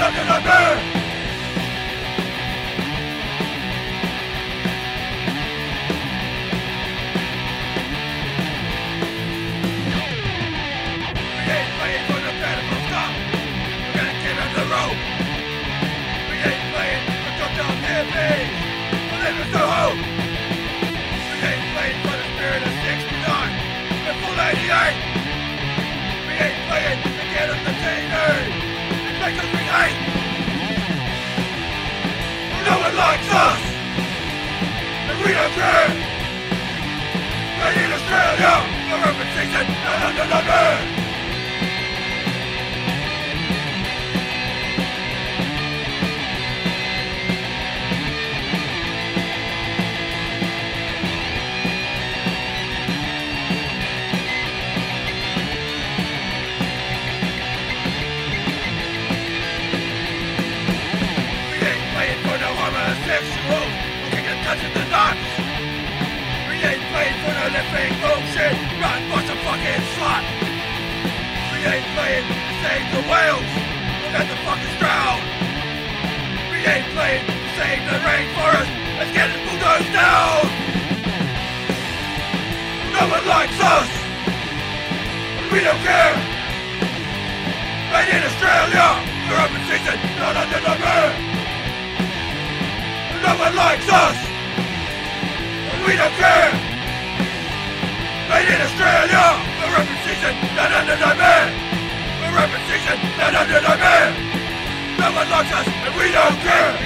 under nightmare. We ain't playing for the pitiful stuff. We're gonna give him the rope. We ain't playing for top-down hippies. We're living the hope. We ain't playing for the spirit of 69 and full 88. We ain't playing to get entertainers. It's because we hate. No one likes us, and we don't care. Made in Australia, a reputation and under nightmare. Homosexuals looking at touching the nuts. We ain't playing for no living bullshit. Run for some fucking slut. We ain't playing to save the whales. Let the fuckers drown. We ain't playing to save the rainforest. Let's get it bulldozed down. No one likes us, and we don't care. Made in Australia, the open season, not under nightmare. No one likes us, and we don't care. Made in Australia, we're representation, not under nightmare. We're representation, not under nightmare. No one likes us, and we don't care.